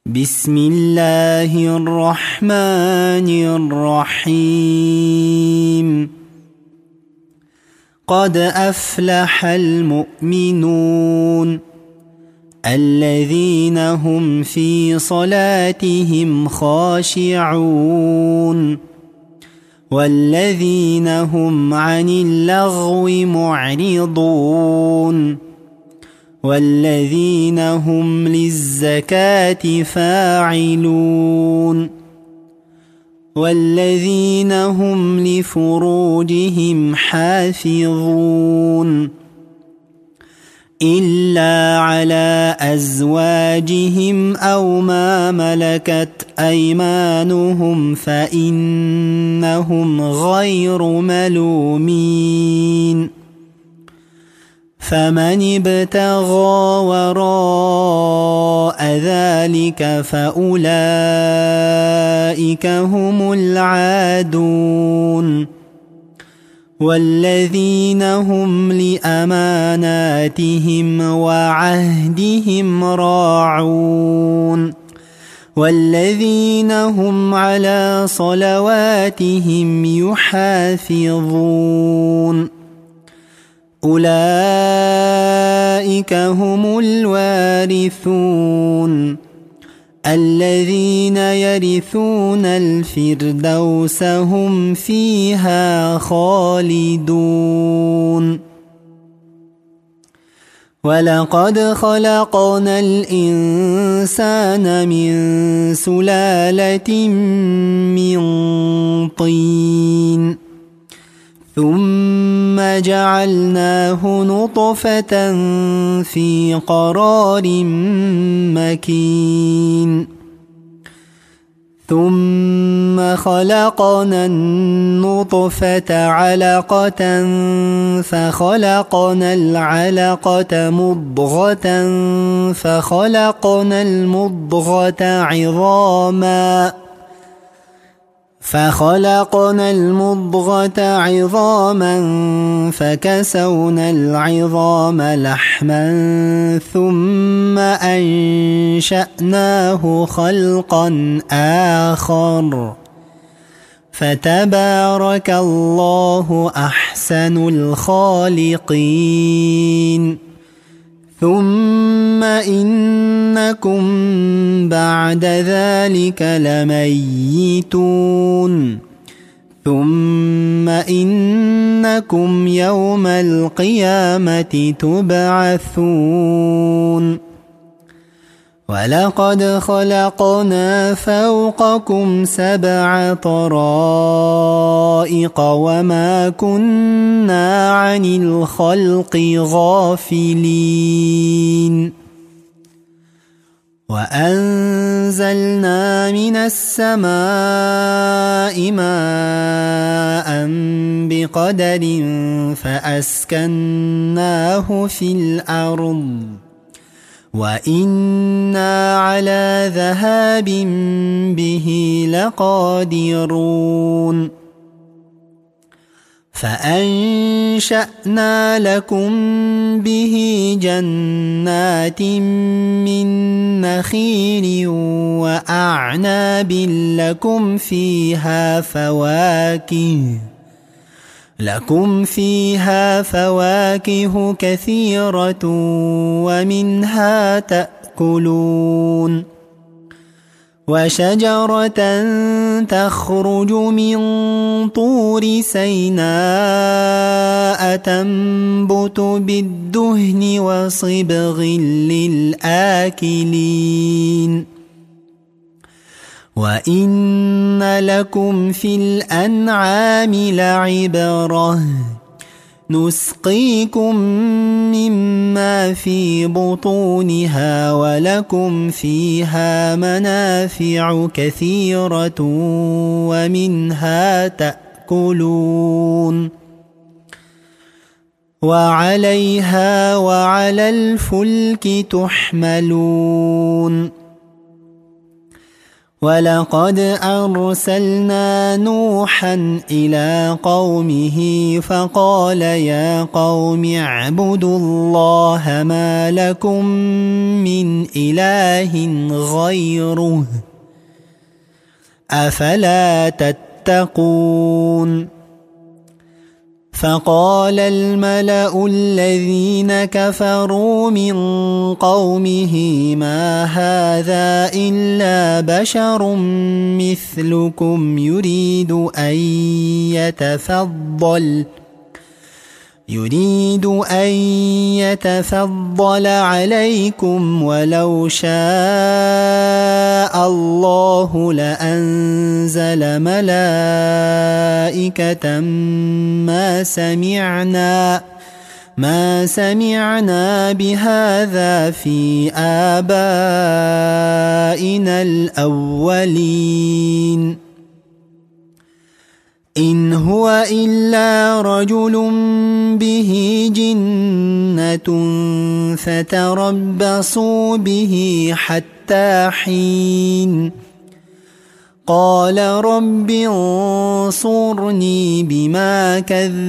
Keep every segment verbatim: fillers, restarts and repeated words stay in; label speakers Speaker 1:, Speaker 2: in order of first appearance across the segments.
Speaker 1: بسم الله الرحمن الرحيم. قد أفلح المؤمنون الذين هم في صلاتهم خاشعون والذين هم عن اللغو معرضون والذين هم للزكاة فاعلون والذين هم لفروجهم حافظون إلا على أزواجهم أو ما ملكت أيمانهم فإنهم غير ملومين. فمن ابتغى وراء ذلك فأولئك هم العادون والذين هم لأماناتهم وعهدهم راعون والذين هم على صلواتهم يحافظون. أولئك هم الوارثون الذين يرثون الفردوس هم فيها خالدون. ولقد خلقنا الإنسان من سلالة من طين ثم جعلناه نطفة في قرار مكين ثم خلقنا النطفة علقة فخلقنا العلقة مضغة فخلقنا المضغة عظاما فخلقنا المضغة عظاما فكسونا العظام لحما ثم أنشأناه خلقا آخر فتبارك الله أحسن الخالقين. ثم إنكم بعد ذلك لميتون ثم إنكم يوم القيامة تبعثون. ولقد خلقنا فوقكم سبع طرائق وما كنا عن الخلق غافلين. وأنزلنا من السماء ماء بقدر فأسكناه في الأرض وإنا على ذهاب به لقادرون. فأنشأنا لكم به جنات من نخيل وأعناب لكم فيها فواكه لكم فيها فواكه كثيرة ومنها تأكلون. وشجرة تخرج من طور سيناء تنبت بالدهن وصبغ للآكلين. وإن لكم في الأنعام لعبرة نسقيكم مما في بطونها ولكم فيها منافع كثيرة ومنها تأكلون. وعليها وعلى الفلك تحملون. ولقد أرسلنا نوحا إلى قومه فقال يا قوم اعبدوا الله ما لكم من إله غيره أفلا تتقون فقال الملأ الذين كفروا من قومه ما هذا إلا بشر مثلكم يريد أن يتفضل يريد أن يتفضل عليكم ولو شاء الله لأنزل ملائكة ما سمعنا ما سمعنا بهذا في آبائنا الأولين إن هو إلا رجل به جنة فتربصوا به حتى حين قال رب انصرني بما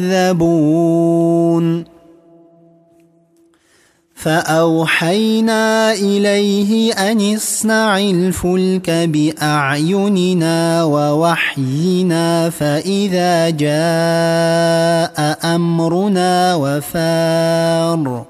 Speaker 1: كذبون فأوحينا إليه أن اصنع الفلك بأعيننا ووحينا فإذا جاء أمرنا وفار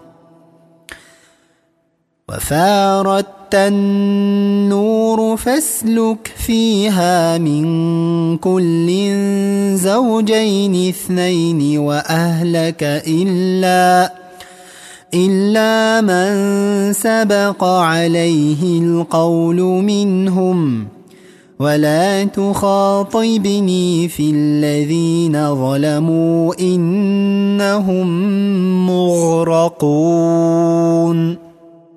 Speaker 1: وفارت النور فاسلك فيها من كل زوجين اثنين وأهلك إلا إلا من سبق عليه القول منهم ولا تخاطبني في الذين ظلموا إنهم مغرقون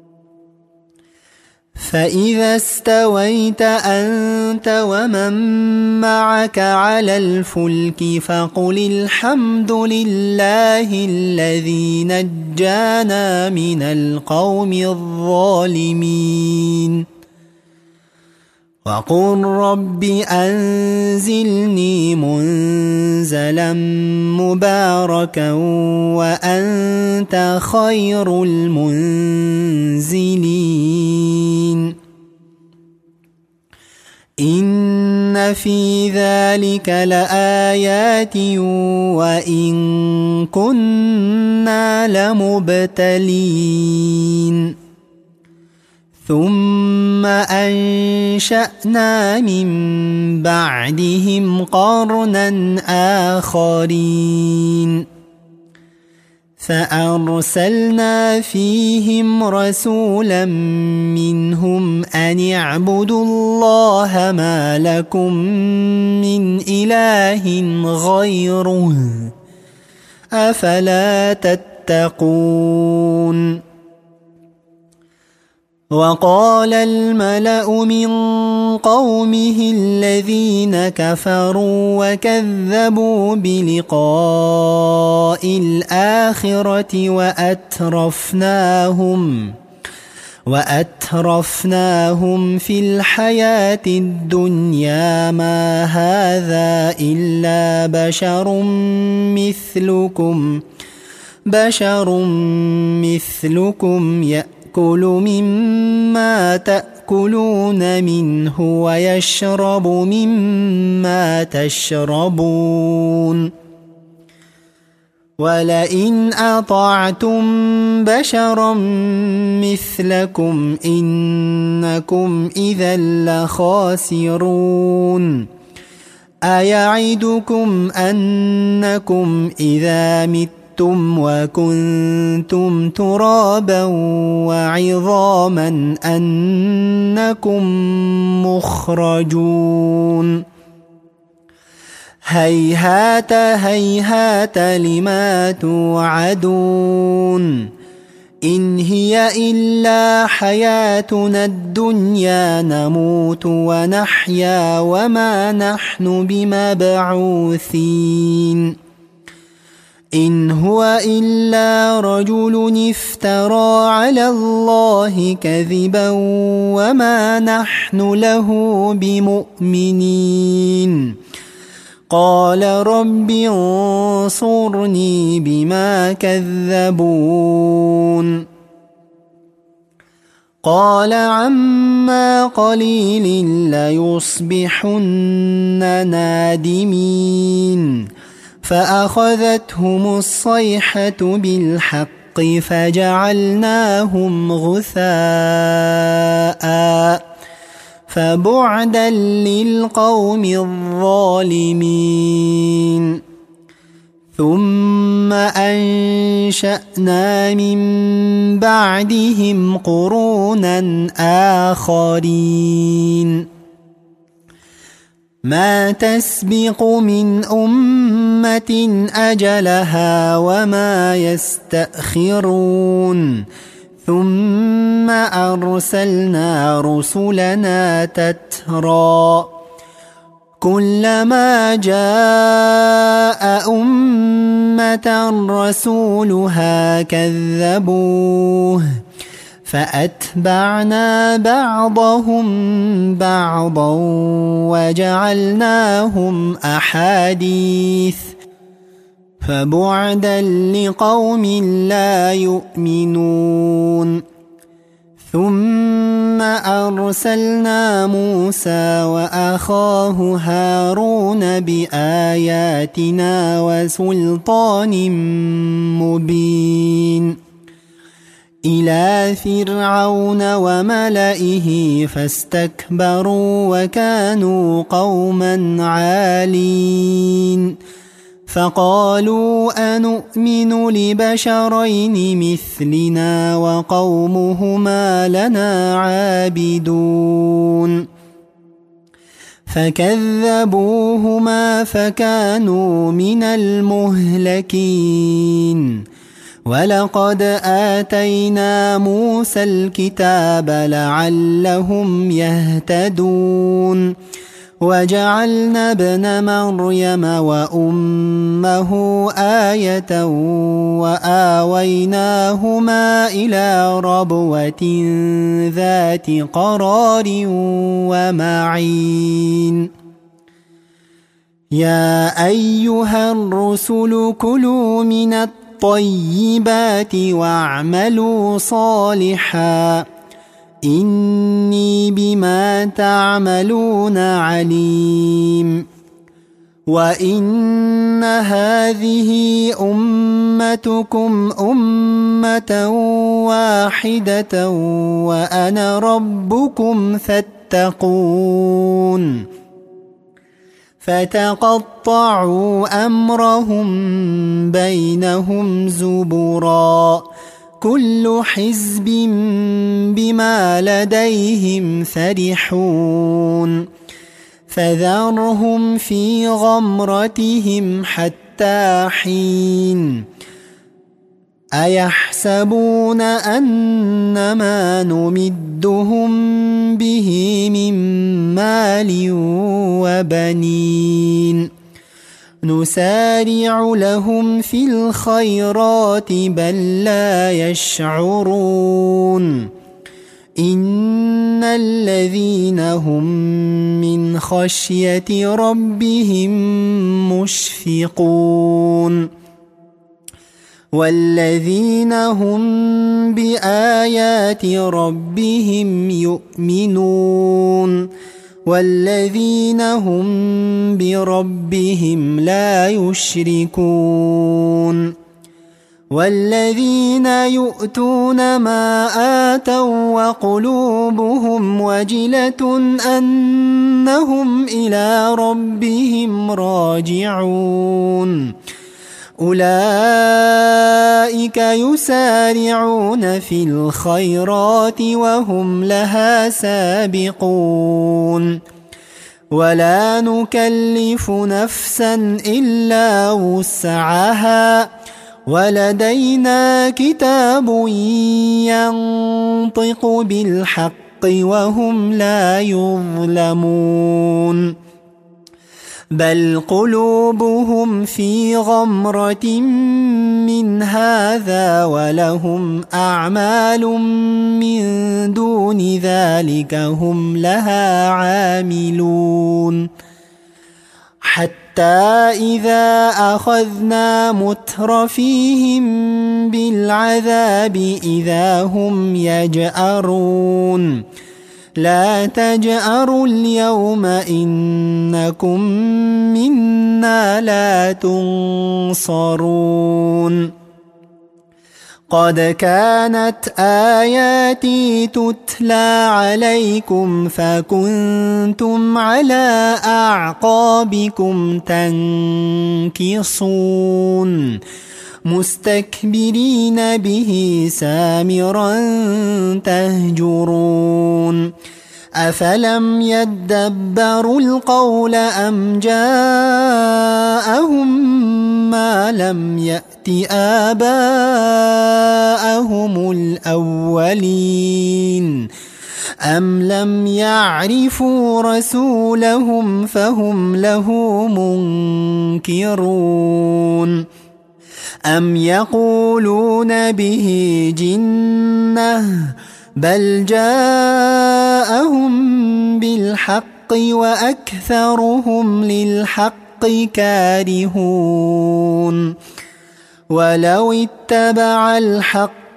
Speaker 1: فإذا استويت أنت ومن معك على الفلك فقل الحمد لله الذي نجانا من القوم الظالمين وقل رب أنزلني منزلا مباركا وأنت خير المنزلين إن في ذلك لآيات وإن كنا لمبتلين ثم أنشأنا من بعدهم قرنا آخرين فأرسلنا فيهم رسولا منهم أن اعبدوا الله ما لكم من إله غيره أفلا تتقون وقال الملأ من قومه الذين كفروا وكذبوا بلقاء الآخرة وأترفناهم وأترفناهم في الحياة الدنيا ما هذا إلا بشر مثلكم بشر مثلكم يأتي يأكل مما تأكلون منه ويشرب مما تشربون ولئن أطعتم بشرا مثلكم إنكم إذا لخاسرون أيعدكم أنكم إذا متم وكنتم ترابا وعظاما أنكم مخرجون هيهات هيهات لما توعدون إن هي إلا حياتنا الدنيا نموت ونحيا وما نحن بمبعوثين إن هو إلا رجل افترى على الله كذبا وما نحن له بمؤمنين قال رب انصرني بما كذبون قال عما قليل ليصبحن نادمين فأخذتهم الصيحة بالحق فجعلناهم غثاء فبعدا للقوم الظالمين ثم أنشأنا من بعدهم قرونا آخرين ما تسبق من أمة أجلها وما يستأخرون ثم أرسلنا رسلنا تترى كلما جاء أمة رسولها كذبوه فأتبعنا بعضهم بعضا وجعلناهم أحاديث فبعدا لقوم لا يؤمنون ثم أرسلنا موسى وأخاه هارون بآياتنا وسلطان مبين إلى فرعون وملئه فاستكبروا وكانوا قوما عالين فقالوا أنؤمن لبشرين مثلنا وقومهما لنا عابدون فكذبوهما فكانوا من المهلكين ولقد آتينا موسى الكتاب لعلهم يهتدون وجعلنا ابن مريم وأمه آية وآويناهما إلى ربوة ذات قرار ومعين يا أيها الرسل كلوا من الطيبات واعملوا صالحا إني بما تعملون عليم وإن هذه أمتكم أمة واحدة وأنا ربكم فاتقون فتقطعوا أمرهم بينهم زبرا كل حزب بما لديهم فرحون فذرهم في غمرتهم حتى حين أيحسبون أنما نمدهم به من مال وبنين نسارع لهم في الخيرات بل لا يشعرون إن الذين هم من خشية ربهم مشفقون والذين هم بآيات ربهم يؤمنون والذين هم بربهم لا يشركون والذين يؤتون ما آتوا وقلوبهم وجلة أنهم إلى ربهم راجعون أولئك يسارعون في الخيرات وهم لها سابقون ولا نكلف نفسا إلا وسعها ولدينا كتاب ينطق بالحق وهم لا يظلمون بل قلوبهم في غمرة من هذا ولهم أعمال من دون ذلك هم لها عاملون حتى إذا أخذنا مترفيهم بالعذاب إذا هم يجأرون لا تجأروا اليوم إنكم منا لا تنصرون قد كانت آياتي تتلى عليكم فكنتم على أعقابكم تنكصون مستكبرين به سامرا تهجرون أفلم يدبروا القول أم جاءهم ما لم يأت آباءهم الأولين أم لم يعرفوا رسولهم فهم له منكرون أم يقولون به جنة بل جاءهم بالحق وأكثرهم للحق كارهون ولو اتبع الحق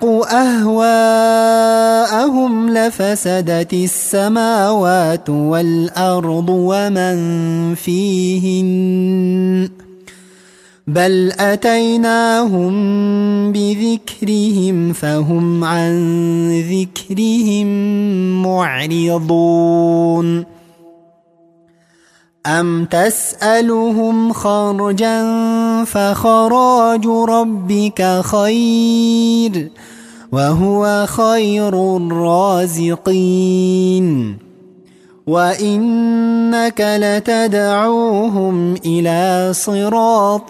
Speaker 1: أهواءهم لفسدت السماوات والأرض ومن فيهن بل أتيناهم بذكرهم فهم عن ذكرهم معرضون أم تسألهم خرجا فخراج ربك خير وهو خير الرازقين وإنك لتدعوهم إلى صراط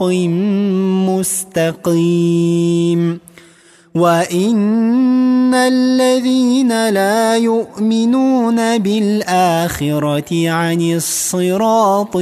Speaker 1: مستقيم وإن الذين لا يؤمنون بالآخرة عن الصراط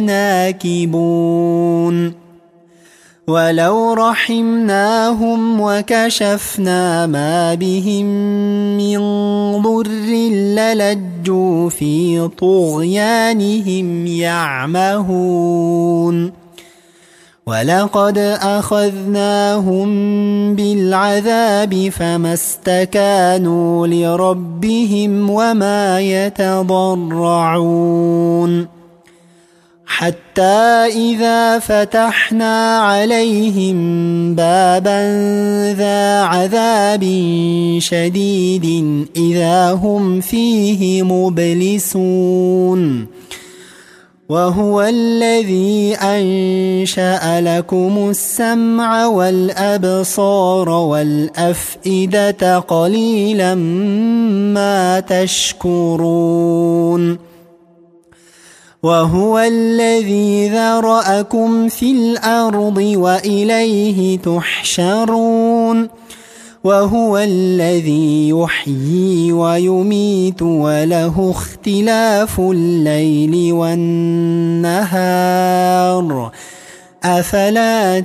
Speaker 1: لناكبون ولو رحمناهم وكشفنا ما بهم من ضر للجوا في طغيانهم يعمهون ولقد أخذناهم بالعذاب فما استكانوا لربهم وما يتضرعون حتى إذا فتحنا عليهم بابا ذا عذاب شديد إذا هم فيه مبلسون وهو الذي أنشأ لكم السمع والأبصار والأفئدة قليلا ما تشكرون وهو الذي ذرأكم في الأرض وإليه تحشرون وهو الذي يحيي ويميت وله اختلاف الليل والنهار أفلا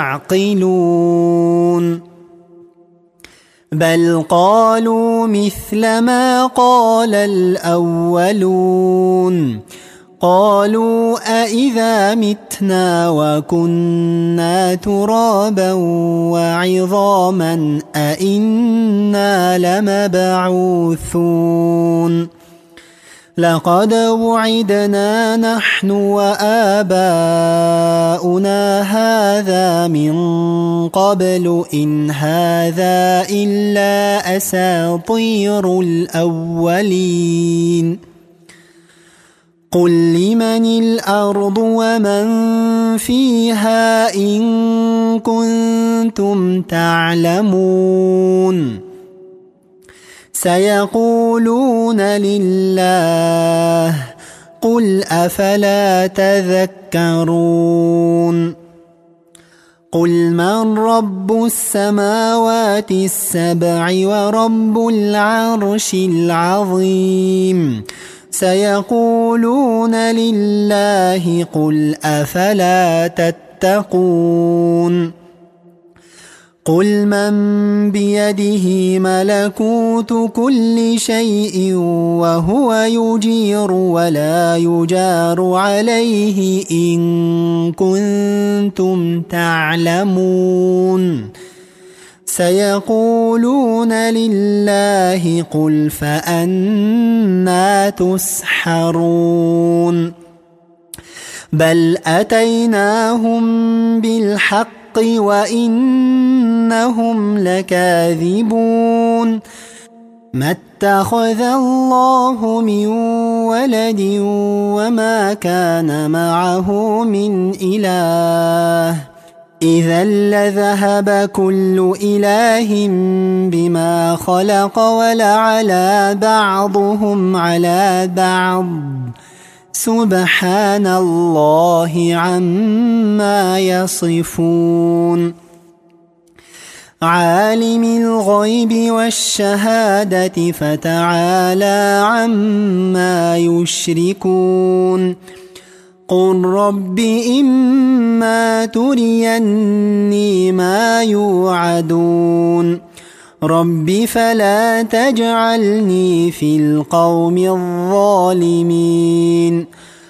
Speaker 1: تعقلون بل قالوا مثل ما قال الأولون قالوا أإذا متنا وكنا ترابا وعظاما أإنا لمبعوثون لقد وعدنا نحن وآباؤنا هذا من قبل إن هذا إلا أساطير الأولين قل لمن الأرض ومن فيها إن كنتم تعلمون سيقولون لله قل أفلا تذكرون قل من رب السماوات السبع ورب العرش العظيم سيقولون لله قل أفلا تتقون قل من بيده ملكوت كل شيء وهو يجير ولا يجار عليه إن كنتم تعلمون سيقولون لله قل فأنى تسحرون بل أتيناهم بالحق وإنهم لكاذبون ما اتخذ الله من ولد وما كان معه من إله إذا لذهب كل إله بما خلق ولعلى بعضهم على بعض سبحان الله عما يصفون عالم الغيب والشهادة فتعالى عما يشركون قل رب إما تريني ما يوعدون رب فلا تجعلني في القوم الظالمين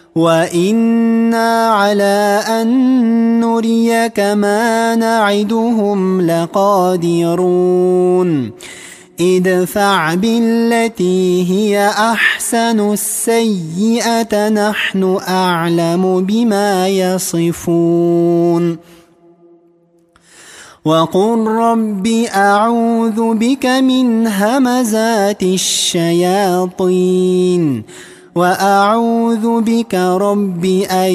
Speaker 1: وإنا على أن نريك ما نعدهم لقادرون ادفع بالتي هي أحسن السيئة نحن أعلم بما يصفون وقل رب أعوذ بك من همزات الشياطين وأعوذ بك رب أن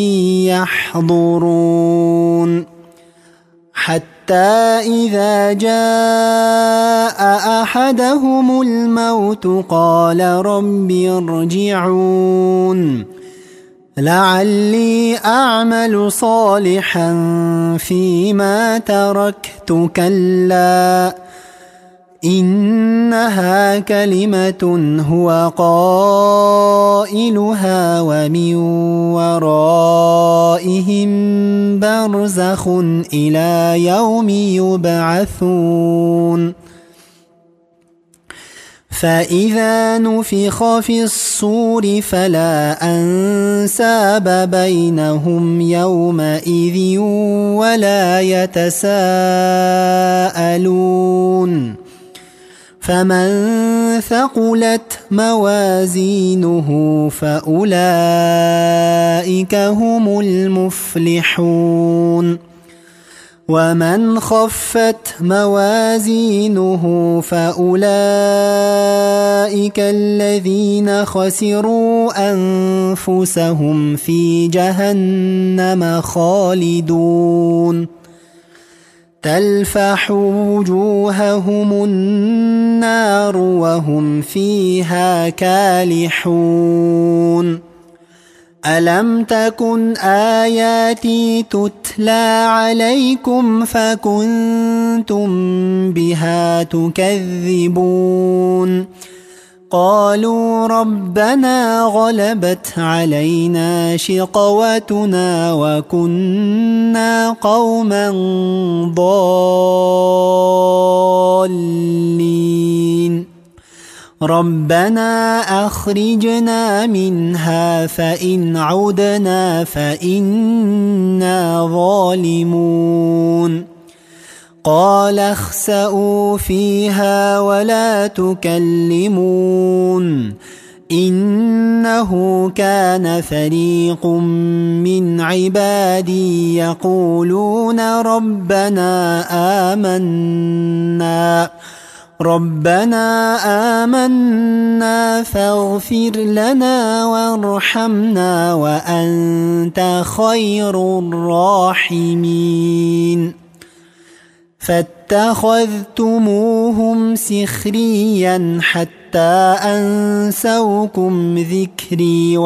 Speaker 1: يحضرون حتى إذا جاء أحدهم الموت قال رب ارجعون لعلي أعمل صالحا فيما تركت كلا إنها كلمة هو قائلها ومن ورائهم برزخ إلى يوم يبعثون فإذا نفخ في الصور فلا أنساب بينهم يومئذ ولا يتساءلون فمن ثقلت موازينه فأولئك هم المفلحون ومن خفت موازينه فأولئك الذين خسروا أنفسهم في جهنم خالدون تلفح وجوههم النار وهم فيها كالحون ألم تكن آياتي تتلى عليكم فكنتم بها تكذبون قالوا ربنا غلبت علينا شقوتنا وكنا قوما ضالين ربنا أخرجنا منها فإن عدنا فإنا ظالمون قال اخسئوا فيها ولا تكلمون إنه كان فريق من عبادي يقولون ربنا آمنا ربنا آمنا فاغفر لنا وارحمنا وأنت خير الراحمين فاتخذتموهم سخريا حتى أنسوكم ذكري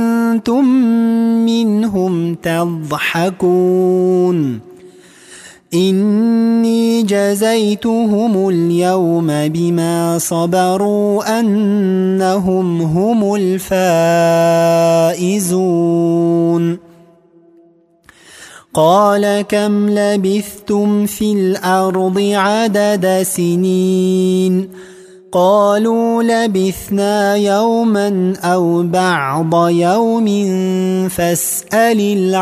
Speaker 1: وكنتم منهم تضحكون إني جزيتهم اليوم بما صبروا أنهم هم الفائزون قال كم لبثتم في الأرض عدد سنين قالوا لبثنا يوما أو بعض يوم فاسأل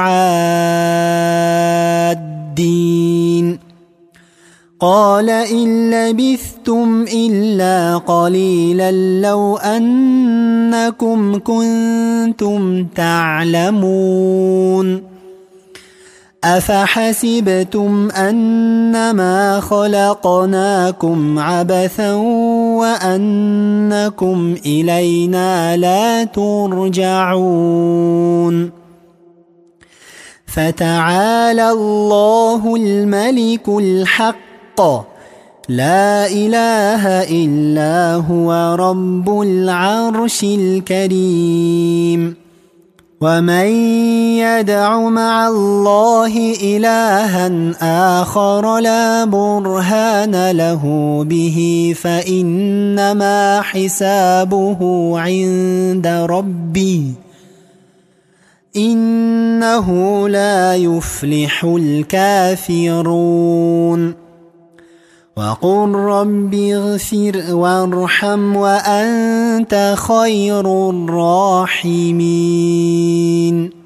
Speaker 1: العادين قال إن لبثتم إلا قليلا لو أنكم كنتم تعلمون أفحسبتم أنما خلقناكم عبثا وأنكم إلينا لا ترجعون فتعالى الله الملك الحق لا إله إلا هو رب العرش الكريم ومن يدع مع الله إلها آخر لا برهان له به فإنما حسابه عند ربي إنه لا يفلح الكافرون وقل رب اغفر وارحم وأنت خير الراحمين